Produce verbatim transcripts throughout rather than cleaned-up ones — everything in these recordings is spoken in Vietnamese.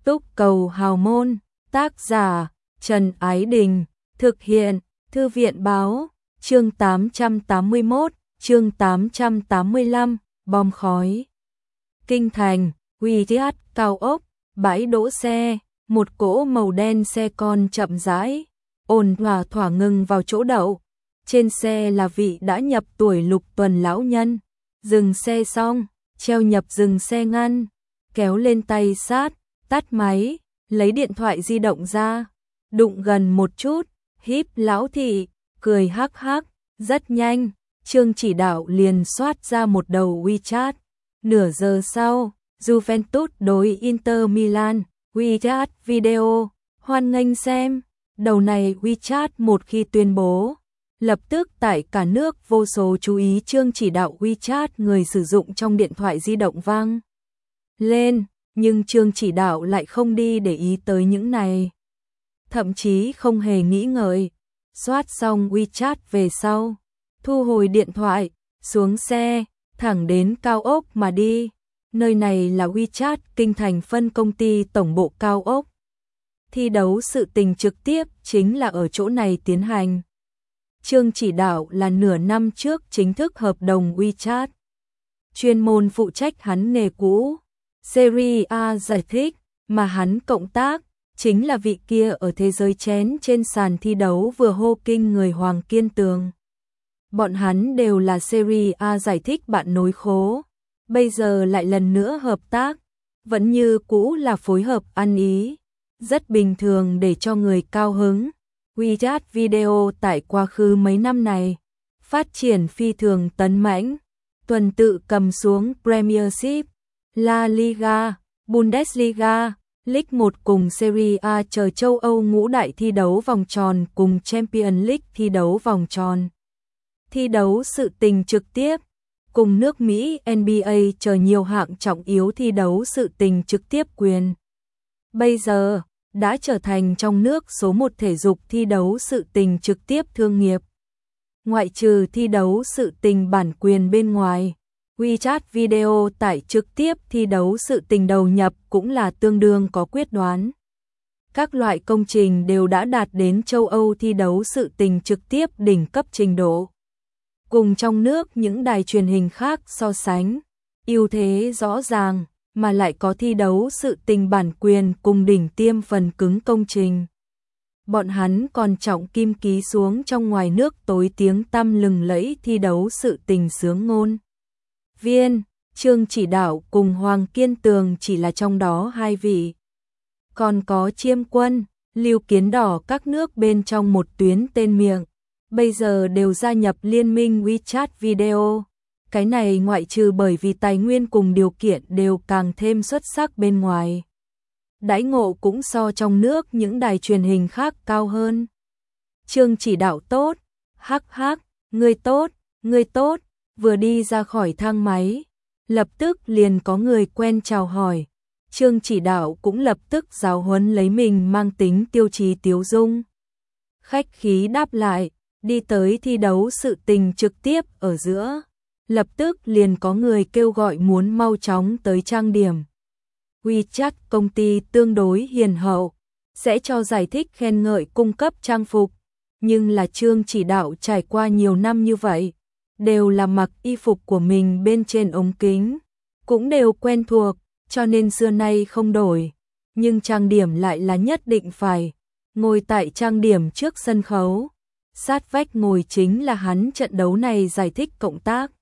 Túc Cầu Hào Môn, tác giả Trần Ái Đình, thực hiện Thư viện Báo, chương tám trăm tám mươi mốt, chương tám trăm tám mươi lăm, bom khói. Kinh thành, Wyatt cao ốc, bãi đỗ xe, một cỗ màu đen xe con chậm rãi, ổn thỏa thỏa ngừng vào chỗ đậu. Trên xe là vị đã nhập tuổi lục tuần lão nhân. Dừng xe xong, treo nhập dừng xe ngăn, kéo lên tay sát, tắt máy, lấy điện thoại di động ra, đụng gần một chút, híp lão thị, cười hắc hắc, rất nhanh, Trương Chỉ Đạo liền soát ra một đầu WeChat. Nửa giờ sau, Juventus đối Inter Milan, WeChat video, hoan nghênh xem. Đầu này WeChat một khi tuyên bố, lập tức tại cả nước vô số chú ý Trương Chỉ Đạo WeChat người sử dụng trong điện thoại di động vang lên, nhưng Trương Chỉ Đạo lại không đi để ý tới những này. Thậm chí không hề nghĩ ngợi, soát xong WeChat về sau, thu hồi điện thoại, xuống xe, thẳng đến cao ốc mà đi. Nơi này là WeChat kinh thành phân công ty tổng bộ cao ốc. Thi đấu sự tình trực tiếp chính là ở chỗ này tiến hành. Trương Chỉ Đạo là nửa năm trước chính thức hợp đồng WeChat. Chuyên môn phụ trách hắn nghề cũ, Serie A giải thích, mà hắn cộng tác, chính là vị kia ở thế giới chén trên sàn thi đấu vừa hô kinh người Hoàng Kiên Tường. Bọn hắn đều là Serie A giải thích bạn nối khố, bây giờ lại lần nữa hợp tác, vẫn như cũ là phối hợp ăn ý, rất bình thường để cho người cao hứng. WeChat video tại quá khứ mấy năm này, phát triển phi thường tấn mãnh, tuần tự cầm xuống Premiership, La Liga, Bundesliga, League một cùng Serie A chờ châu Âu ngũ đại thi đấu vòng tròn cùng Champions League thi đấu vòng tròn. Thi đấu sự tình trực tiếp, cùng nước Mỹ N B A chờ nhiều hạng trọng yếu thi đấu sự tình trực tiếp quyền. Bây giờ, đã trở thành trong nước số một thể dục thi đấu sự tình trực tiếp thương nghiệp. Ngoại trừ thi đấu sự tình bản quyền bên ngoài, WeChat video tải trực tiếp thi đấu sự tình đầu nhập cũng là tương đương có quyết đoán. Các loại công trình đều đã đạt đến châu Âu thi đấu sự tình trực tiếp đỉnh cấp trình độ. Cùng trong nước những đài truyền hình khác so sánh, ưu thế rõ ràng, mà lại có thi đấu sự tình bản quyền cùng đỉnh tiêm phần cứng công trình. Bọn hắn còn trọng kim ký xuống trong ngoài nước tối tiếng tăm lừng lẫy thi đấu sự tình sướng ngôn viên, Trương Chỉ Đạo cùng Hoàng Kiên Tường chỉ là trong đó hai vị. Còn có Chiêm Quân, Lưu Kiến Đỏ các nước bên trong một tuyến tên miệng, bây giờ đều gia nhập liên minh WeChat video. Cái này ngoại trừ bởi vì tài nguyên cùng điều kiện đều càng thêm xuất sắc bên ngoài, đãi ngộ cũng so trong nước những đài truyền hình khác cao hơn. Trương Chỉ Đạo tốt, hắc hắc, ngươi tốt, ngươi tốt, vừa đi ra khỏi thang máy, lập tức liền có người quen chào hỏi. Trương Chỉ Đạo cũng lập tức giáo huấn lấy mình mang tính tiêu chí tiếu dung. Khách khí đáp lại, đi tới thi đấu sự tình trực tiếp ở giữa. Lập tức liền có người kêu gọi muốn mau chóng tới trang điểm. WeChat công ty tương đối hiền hậu, sẽ cho giải thích khen ngợi cung cấp trang phục, nhưng là Trương Chỉ Đạo trải qua nhiều năm như vậy, đều là mặc y phục của mình bên trên ống kính, cũng đều quen thuộc, cho nên xưa nay không đổi, nhưng trang điểm lại là nhất định phải, ngồi tại trang điểm trước sân khấu, sát vách ngồi chính là hắn trận đấu này giải thích cộng tác.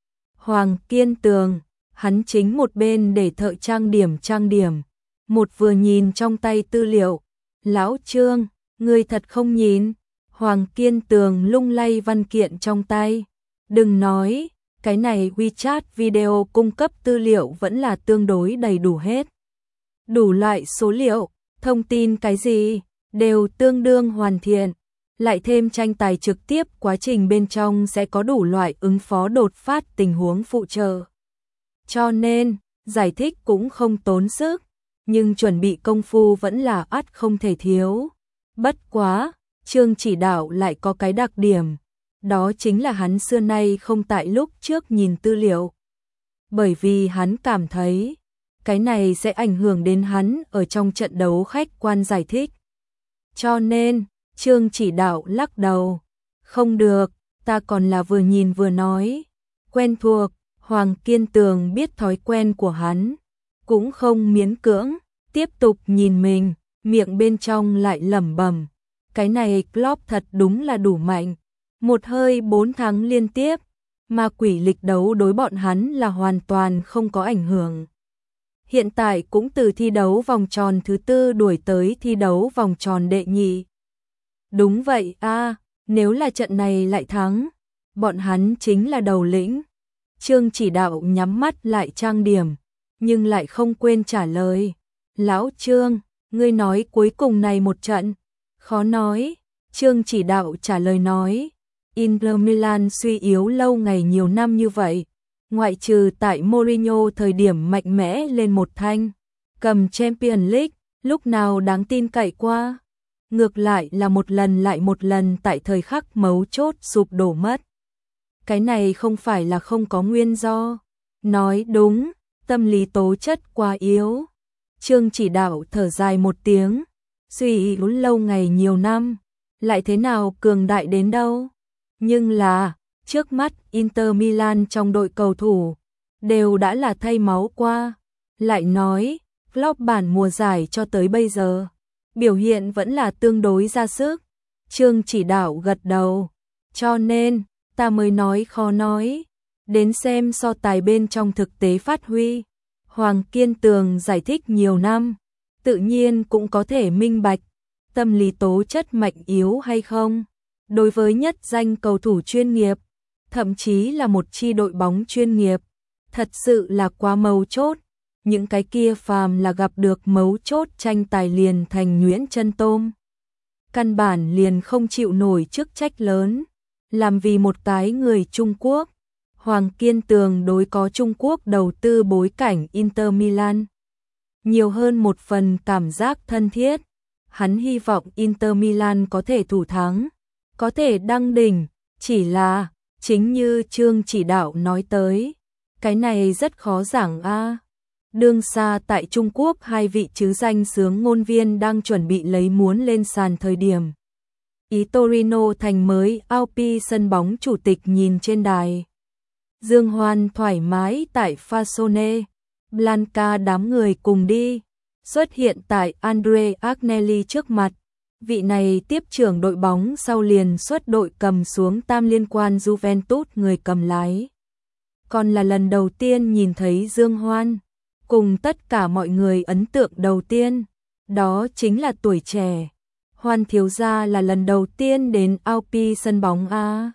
Hoàng Kiên Tường, hắn chính một bên để thợ trang điểm trang điểm, một vừa nhìn trong tay tư liệu. Lão Trương, ngươi thật không nhìn? Hoàng Kiên Tường lung lay văn kiện trong tay. Đừng nói, cái này WeChat video cung cấp tư liệu vẫn là tương đối đầy đủ hết. Đủ loại số liệu, thông tin cái gì, đều tương đương hoàn thiện. Lại thêm tranh tài trực tiếp, quá trình bên trong sẽ có đủ loại ứng phó đột phát tình huống phụ trợ. Cho nên, giải thích cũng không tốn sức, nhưng chuẩn bị công phu vẫn là ắt không thể thiếu. Bất quá, Trương Chỉ Đạo lại có cái đặc điểm, đó chính là hắn xưa nay không tại lúc trước nhìn tư liệu. Bởi vì hắn cảm thấy, cái này sẽ ảnh hưởng đến hắn ở trong trận đấu, khách quan giải thích. Cho nên, Trương Chỉ Đạo lắc đầu, không được, ta còn là vừa nhìn vừa nói, quen thuộc. Hoàng Kiên Tường biết thói quen của hắn, cũng không miễn cưỡng, tiếp tục nhìn mình, miệng bên trong lại lẩm bẩm, cái này Klopp thật đúng là đủ mạnh, một hơi bốn thắng liên tiếp, mà quỷ lịch đấu đối bọn hắn là hoàn toàn không có ảnh hưởng. Hiện tại cũng từ thi đấu vòng tròn thứ tư đuổi tới thi đấu vòng tròn đệ nhị. Đúng vậy a, nếu là trận này lại thắng, bọn hắn chính là đầu lĩnh. Trương Chỉ Đạo nhắm mắt lại trang điểm, nhưng lại không quên trả lời. Lão Trương, ngươi nói cuối cùng này một trận, khó nói. Trương Chỉ Đạo trả lời nói, Inter Milan suy yếu lâu ngày nhiều năm như vậy, ngoại trừ tại Mourinho thời điểm mạnh mẽ lên một thanh, cầm Champions League, lúc nào đáng tin cậy qua. Ngược lại là một lần lại một lần tại thời khắc mấu chốt sụp đổ mất. Cái này không phải là không có nguyên do. Nói đúng, tâm lý tố chất quá yếu. Trương Chỉ Đạo thở dài một tiếng, suy yếu lâu ngày nhiều năm, lại thế nào cường đại đến đâu. Nhưng là, trước mắt Inter Milan trong đội cầu thủ, đều đã là thay máu qua. Lại nói, Klopp bản mùa giải cho tới bây giờ, biểu hiện vẫn là tương đối ra sức. Trương Chỉ Đạo gật đầu, cho nên, ta mới nói khó nói, đến xem so tài bên trong thực tế phát huy. Hoàng Kiên Tường giải thích nhiều năm, tự nhiên cũng có thể minh bạch, tâm lý tố chất mạnh yếu hay không. Đối với nhất danh cầu thủ chuyên nghiệp, thậm chí là một chi đội bóng chuyên nghiệp, thật sự là quá mấu chốt. Những cái kia phàm là gặp được mấu chốt tranh tài liền thành nhuyễn chân tôm. Căn bản liền không chịu nổi chức trách lớn. Làm vì một cái người Trung Quốc, Hoàng Kiên Tường đối có Trung Quốc đầu tư bối cảnh Inter Milan nhiều hơn một phần cảm giác thân thiết. Hắn hy vọng Inter Milan có thể thủ thắng, có thể đăng đỉnh, chỉ là, chính như Trương Chỉ Đạo nói tới, cái này rất khó giảng a. Đương xa tại Trung Quốc hai vị chứ danh xướng ngôn viên đang chuẩn bị lấy muốn lên sàn thời điểm. Ý Torino thành mới Alpi sân bóng chủ tịch nhìn trên đài. Dương Hoan thoải mái tại Fasone, Blanca đám người cùng đi, xuất hiện tại Andre Agnelli trước mặt. Vị này tiếp trưởng đội bóng sau liền xuất đội cầm xuống tam liên quan Juventus người cầm lái. Còn là lần đầu tiên nhìn thấy Dương Hoan, cùng tất cả mọi người ấn tượng đầu tiên, đó chính là tuổi trẻ. Hoan thiếu gia là lần đầu tiên đến Alpi sân bóng a.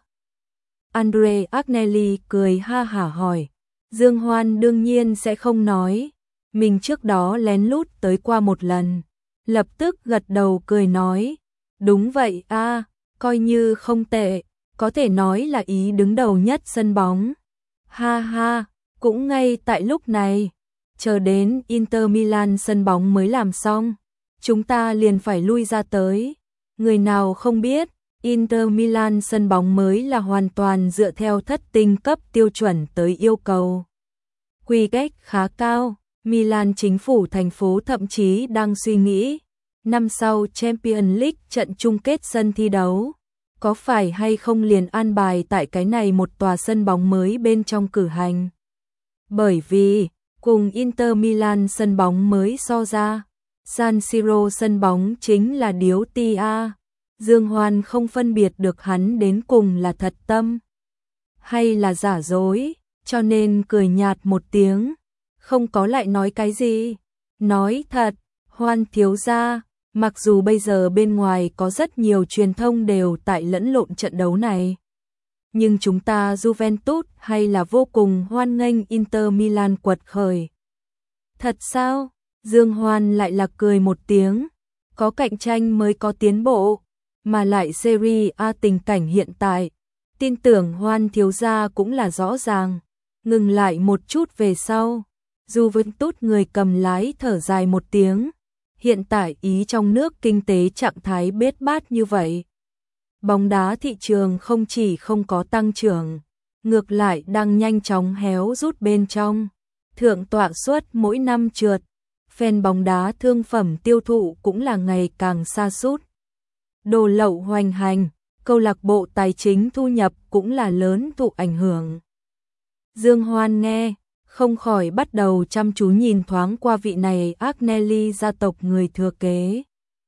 Andre Agnelli cười ha hả hỏi. Dương Hoan đương nhiên sẽ không nói, mình trước đó lén lút tới qua một lần, lập tức gật đầu cười nói, đúng vậy a, coi như không tệ, có thể nói là ý đứng đầu nhất sân bóng. Ha ha, cũng ngay tại lúc này, chờ đến Inter Milan sân bóng mới làm xong, chúng ta liền phải lui ra tới. Người nào không biết, Inter Milan sân bóng mới là hoàn toàn dựa theo thất tinh cấp tiêu chuẩn tới yêu cầu. Quy cách khá cao, Milan chính phủ thành phố thậm chí đang suy nghĩ, năm sau Champions League trận chung kết sân thi đấu, có phải hay không liền an bài tại cái này một tòa sân bóng mới bên trong cử hành. Bởi vì, cùng Inter Milan sân bóng mới so ra, San Siro sân bóng chính là điếu ti a. Dương Hoan không phân biệt được hắn đến cùng là thật tâm hay là giả dối, cho nên cười nhạt một tiếng, không có lại nói cái gì. Nói thật, Hoan thiếu gia, mặc dù bây giờ bên ngoài có rất nhiều truyền thông đều tại lẫn lộn trận đấu này, nhưng chúng ta Juventus hay là vô cùng hoan nghênh Inter Milan quật khởi. Thật sao? Dương Hoan lại là cười một tiếng, có cạnh tranh mới có tiến bộ, mà lại Serie A tình cảnh hiện tại, tin tưởng Hoan thiếu gia cũng là rõ ràng. Ngừng lại một chút về sau, Juventus người cầm lái thở dài một tiếng, hiện tại Ý trong nước kinh tế trạng thái bết bát như vậy. Bóng đá thị trường không chỉ không có tăng trưởng, ngược lại đang nhanh chóng héo rút bên trong. thượng tọa suất mỗi năm trượt, fan bóng đá thương phẩm tiêu thụ cũng là ngày càng sa sút. Đồ lậu hoành hành, câu lạc bộ tài chính thu nhập cũng là lớn thụ ảnh hưởng. Dương Hoan nghe, không khỏi bắt đầu chăm chú nhìn thoáng qua vị này Agnelli gia tộc người thừa kế.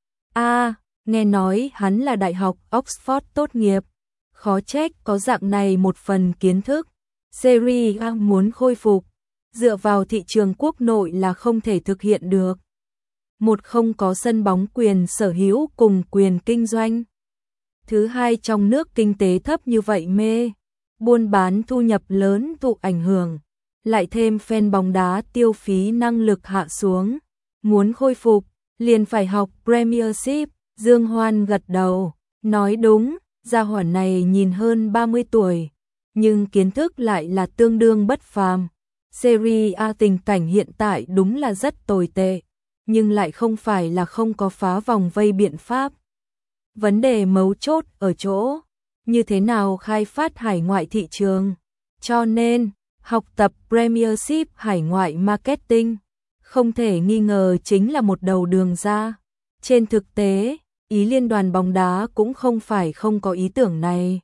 A, à, nghe nói hắn là đại học Oxford tốt nghiệp, khó trách có dạng này một phần kiến thức. Serie A muốn khôi phục, dựa vào thị trường quốc nội là không thể thực hiện được. Một, không có sân bóng quyền sở hữu cùng quyền kinh doanh. Thứ hai, trong nước kinh tế thấp như vậy mê, buôn bán thu nhập lớn thụ ảnh hưởng, lại thêm fan bóng đá tiêu phí năng lực hạ xuống, muốn khôi phục, liền phải học Premiership. Dương Hoan gật đầu, nói đúng, gia hỏa này nhìn hơn ba mươi tuổi, nhưng kiến thức lại là tương đương bất phàm. Serie A tình cảnh hiện tại đúng là rất tồi tệ, nhưng lại không phải là không có phá vòng vây biện pháp. Vấn đề mấu chốt ở chỗ, như thế nào khai phát hải ngoại thị trường. Cho nên, học tập Premiership hải ngoại marketing, không thể nghi ngờ chính là một đầu đường ra. Trên thực tế, Ý Liên đoàn bóng đá cũng không phải không có ý tưởng này.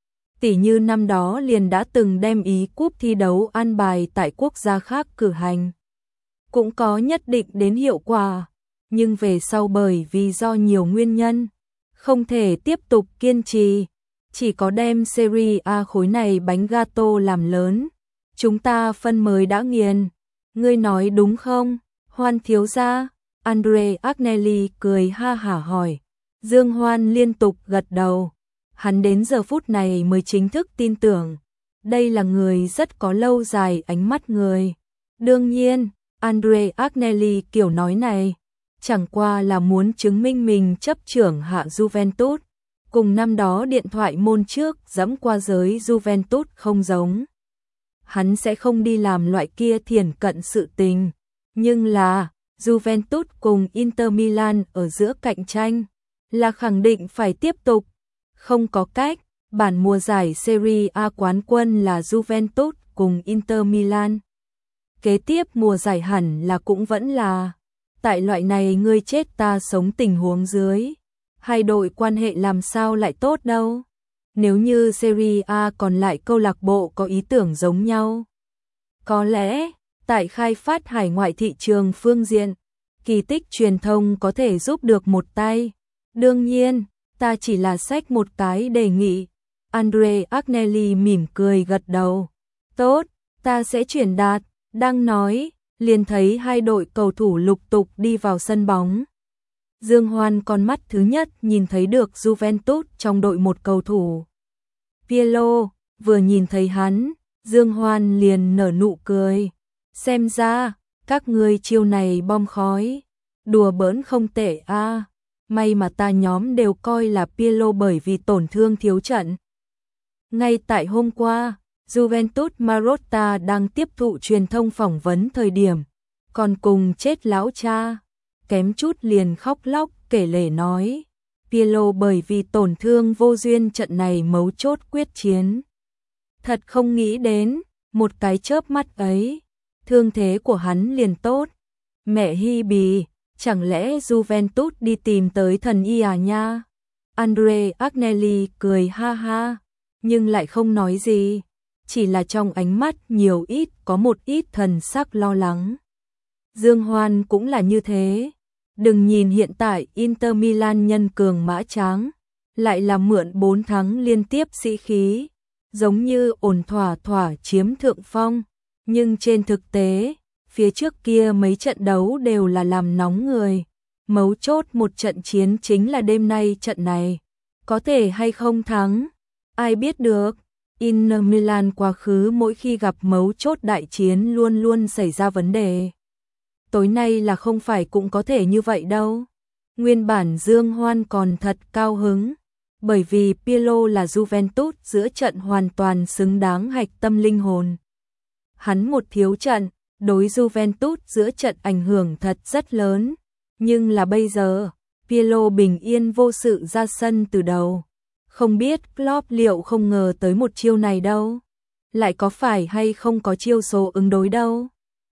Tỷ như năm đó liền đã từng đem Ý cúp thi đấu an bài tại quốc gia khác cử hành. Cũng có nhất định đến hiệu quả, nhưng về sau bởi vì do nhiều nguyên nhân, không thể tiếp tục kiên trì, chỉ có đem Serie A khối này bánh gato làm lớn. Chúng ta phân mới đã nghiền, ngươi nói đúng không, Hoan thiếu gia? Andre Agnelli cười ha hả hỏi. Dương Hoan liên tục gật đầu. Hắn đến giờ phút này mới chính thức tin tưởng, đây là người rất có lâu dài ánh mắt người. Đương nhiên, Andre Agnelli kiểu nói này, chẳng qua là muốn chứng minh mình chấp trưởng hạ Juventus, cùng năm đó điện thoại môn trước dẫm qua giới Juventus không giống. Hắn sẽ không đi làm loại kia thiển cận sự tình, nhưng là Juventus cùng Inter Milan ở giữa cạnh tranh, là khẳng định phải tiếp tục. Không có cách, bản mùa giải Serie A quán quân là Juventus cùng Inter Milan. Kế tiếp mùa giải hẳn là cũng vẫn là, tại loại này ngươi chết ta sống tình huống dưới, hai đội quan hệ làm sao lại tốt đâu. Nếu như Serie A còn lại câu lạc bộ có ý tưởng giống nhau, có lẽ tại khai phát hải ngoại thị trường phương diện, kỳ tích truyền thông có thể giúp được một tay. Đương nhiên, ta chỉ là xách một cái đề nghị. Andre Agnelli mỉm cười gật đầu. Tốt, ta sẽ chuyển đạt. Đang nói, liền thấy hai đội cầu thủ lục tục đi vào sân bóng. Dương Hoan con mắt thứ nhất nhìn thấy được Juventus trong đội một cầu thủ. Pirlo, vừa nhìn thấy hắn, Dương Hoan liền nở nụ cười. Xem ra, các ngươi chiêu này bom khói, đùa bỡn không tệ a. À. May mà ta nhóm đều coi là Pirlo bởi vì tổn thương thiếu trận. Ngay tại hôm qua, Juventus Marotta đang tiếp thụ truyền thông phỏng vấn thời điểm, còn cùng chết lão cha, kém chút liền khóc lóc kể lể nói. Pirlo bởi vì tổn thương vô duyên trận này mấu chốt quyết chiến. Thật không nghĩ đến, một cái chớp mắt ấy, thương thế của hắn liền tốt. Mẹ hi bì, chẳng lẽ Juventus đi tìm tới thần y à nha? Andre Agnelli cười ha ha, nhưng lại không nói gì, chỉ là trong ánh mắt nhiều ít có một ít thần sắc lo lắng. Dương Hoan cũng là như thế. Đừng nhìn hiện tại Inter Milan nhân cường mã tráng, lại là mượn bốn thắng liên tiếp sĩ khí, giống như ổn thỏa thỏa chiếm thượng phong, nhưng trên thực tế, phía trước kia mấy trận đấu đều là làm nóng người. Mấu chốt một trận chiến chính là đêm nay trận này, có thể hay không thắng, ai biết được. Inter Milan quá khứ mỗi khi gặp mấu chốt đại chiến luôn luôn xảy ra vấn đề. Tối nay là không phải cũng có thể như vậy đâu. Nguyên bản Dương Hoan còn thật cao hứng, bởi vì Pirlo là Juventus giữa trận hoàn toàn xứng đáng hạch tâm linh hồn. Hắn một thiếu trận, đối Juventus giữa trận ảnh hưởng thật rất lớn, nhưng là bây giờ, Pirlo bình yên vô sự ra sân từ đầu. Không biết Klopp liệu không ngờ tới một chiêu này đâu, lại có phải hay không có chiêu số ứng đối đâu.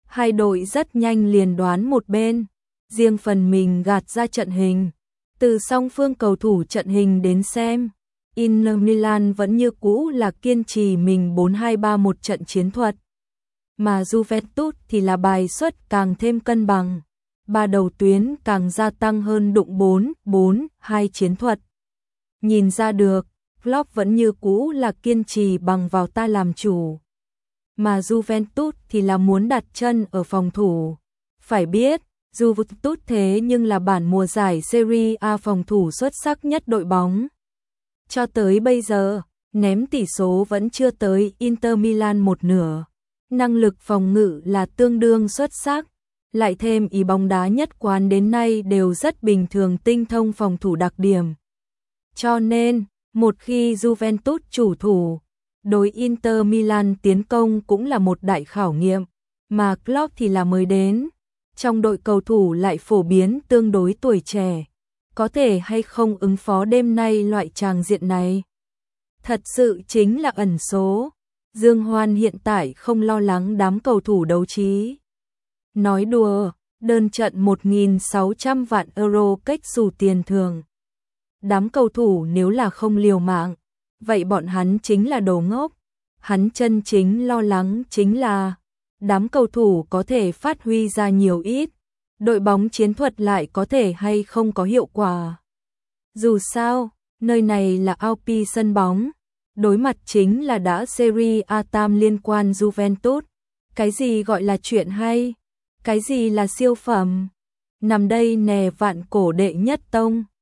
Hai đội rất nhanh liền đoán một bên, riêng phần mình gạt ra trận hình. Từ song phương cầu thủ trận hình đến xem, Inter Milan vẫn như cũ là kiên trì mình bốn hai ba một trận chiến thuật, mà Juventus thì là bài xuất càng thêm cân bằng, ba đầu tuyến càng gia tăng hơn đụng bốn bốn hai chiến thuật. Nhìn ra được, Klopp vẫn như cũ là kiên trì bằng vào ta làm chủ, mà Juventus thì là muốn đặt chân ở phòng thủ. Phải biết, Juventus thế nhưng là bản mùa giải Serie A phòng thủ xuất sắc nhất đội bóng. Cho tới bây giờ, ném tỷ số vẫn chưa tới Inter Milan một nửa. Năng lực phòng ngự là tương đương xuất sắc, lại thêm ý bóng đá nhất quán đến nay đều rất bình thường tinh thông phòng thủ đặc điểm. Cho nên, một khi Juventus chủ thủ, đối Inter Milan tiến công cũng là một đại khảo nghiệm, mà Klopp thì là mới đến. Trong đội cầu thủ lại phổ biến tương đối tuổi trẻ, có thể hay không ứng phó đêm nay loại tràng diện này. Thật sự chính là ẩn số. Dương Hoan hiện tại không lo lắng đám cầu thủ đấu trí. Nói đùa, đơn trận một nghìn sáu trăm vạn euro cách xù tiền thường. Đám cầu thủ nếu là không liều mạng, vậy bọn hắn chính là đồ ngốc. Hắn chân chính lo lắng chính là đám cầu thủ có thể phát huy ra nhiều ít, đội bóng chiến thuật lại có thể hay không có hiệu quả. Dù sao, nơi này là Alpi sân bóng, đối mặt chính là đã Serie A tam liên quan Juventus. Cái gì gọi là chuyện hay? Cái gì là siêu phẩm? Nằm đây nè vạn cổ đệ nhất tông.